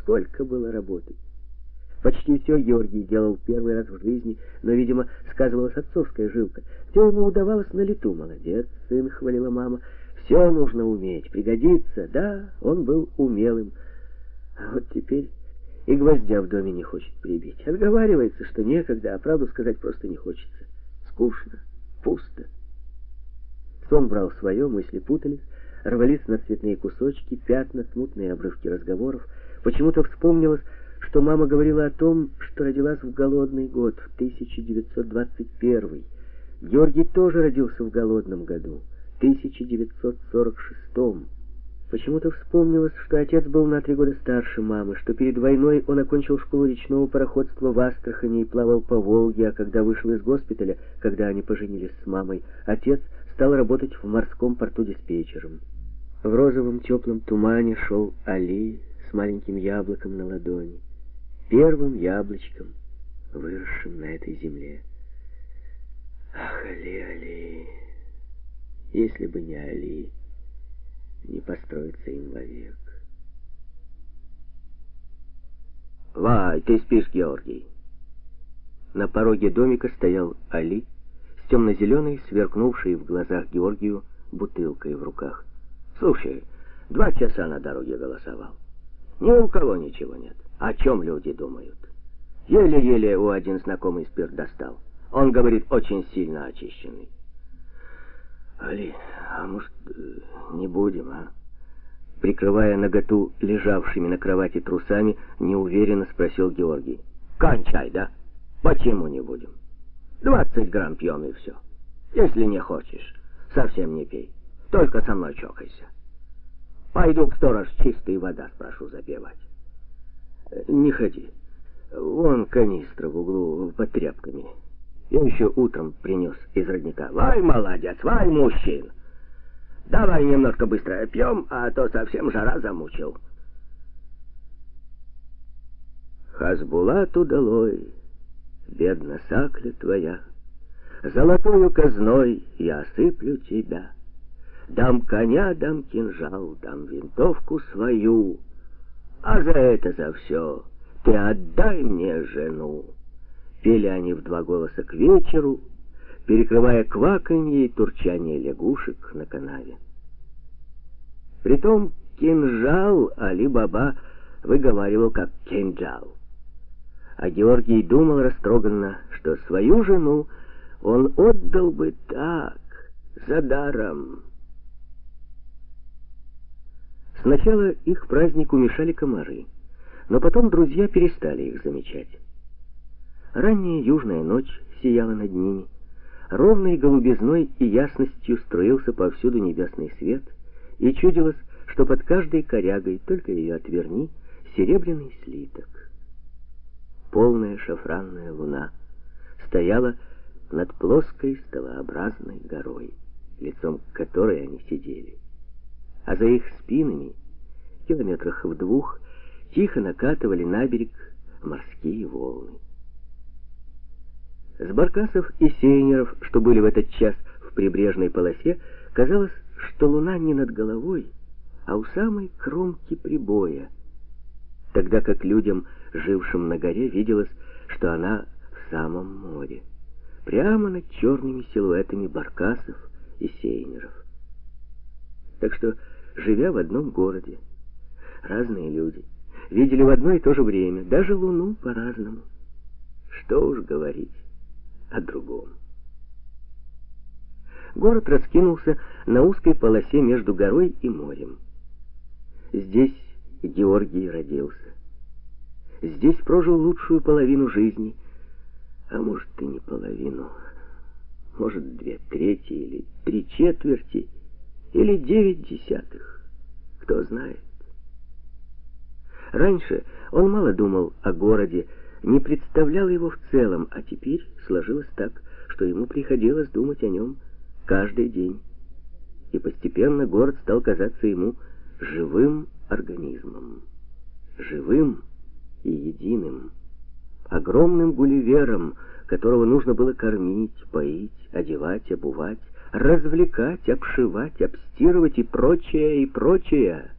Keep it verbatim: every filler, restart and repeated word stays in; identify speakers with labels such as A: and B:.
A: Сколько было работы! Почти все Георгий делал первый раз в жизни, но, видимо, сказывалась отцовская жилка. Все ему удавалось на лету. «Молодец, сын», — хвалила мама. «Все нужно уметь, пригодится». Да, он был умелым. А вот теперь и гвоздя в доме не хочет прибить. Отговаривается, что некогда, а правду сказать просто не хочется. Скучно, пусто. Сон брал свое, мысли путались, рвались на цветные кусочки, пятна, смутные обрывки разговоров. Почему-то вспомнилось, что мама говорила о том, что родилась в голодный год, в тысяча девятьсот двадцать первый. Георгий тоже родился в голодном году, в тысяча девятьсот сорок шестом. Почему-то вспомнилось, что отец был на три года старше мамы, что перед войной он окончил школу речного пароходства в Астрахани и плавал по Волге, а когда вышел из госпиталя, когда они поженились с мамой, отец стал работать в морском порту диспетчером. В розовом теплом тумане шел Али с маленьким яблоком на ладони, первым яблочком, выросшим на этой земле. Ах, Али, Али, если бы не Али, не построиться им вовек. «Вай, ты спишь, Георгий?» На пороге домика стоял Али с темно-зеленой, сверкнувшей в глазах Георгию бутылкой в руках. «Слушай, два часа на дороге голосовал. Ни у кого ничего нет. О чем люди думают? Еле-еле у один знакомый спирт достал. Он говорит, очень сильно очищенный». «Али, а может, не будем, а?» Прикрывая наготу лежавшими на кровати трусами, неуверенно спросил Георгий. «Кончай, да? Почему не будем? Двадцать грамм пьем и все. Если не хочешь, совсем не пей. Только со мной чокайся. Пойду к сторож чистой вода спрошу запивать». «Не ходи. Вон канистра в углу под тряпками. Я еще утром принес из родника». «Вай, молодец, вай, мужчин! Давай немножко быстро пьем, а то совсем жара замучил». «Хазбулату долой, бедна сакля твоя, золотою казной я осыплю тебя. Дам коня, дам кинжал, дам винтовку свою, а за это, за все ты отдай мне жену». Пели они в два голоса к вечеру, перекрывая кваканье и турчание лягушек на канаве. Притом кинжал Али-Баба выговаривал как кинджал. А Георгий думал растроганно, что свою жену он отдал бы так, за даром. Сначала их празднику мешали комары, но потом друзья перестали их замечать. Ранняя южная ночь сияла над ними, ровной голубизной и ясностью струился повсюду небесный свет, и чудилось, что под каждой корягой, только ее отверни, серебряный слиток. Полная шафранная луна стояла над плоской столообразной горой, лицом к которой они сидели. А за их спинами, километрах в двух, тихо накатывали на берег морские волны. С баркасов и сейнеров, что были в этот час в прибрежной полосе, казалось, что луна не над головой, а у самой кромки прибоя, тогда как людям, жившим на горе, виделось, что она в самом море, прямо над черными силуэтами баркасов и сейнеров. Так что, живя в одном городе, разные люди видели в одно и то же время даже луну по-разному. Что уж говорить о другом. Город раскинулся на узкой полосе между горой и морем. Здесь Георгий родился. Здесь прожил лучшую половину жизни, а может и не половину, может две трети или три четверти, или девять десятых, кто знает. Раньше он мало думал о городе, не представлял его в целом, а теперь сложилось так, что ему приходилось думать о нем каждый день. И постепенно город стал казаться ему живым организмом, живым и единым, огромным гулливером, которого нужно было кормить, поить, одевать, обувать, развлекать, обшивать, обстирывать и прочее, и прочее.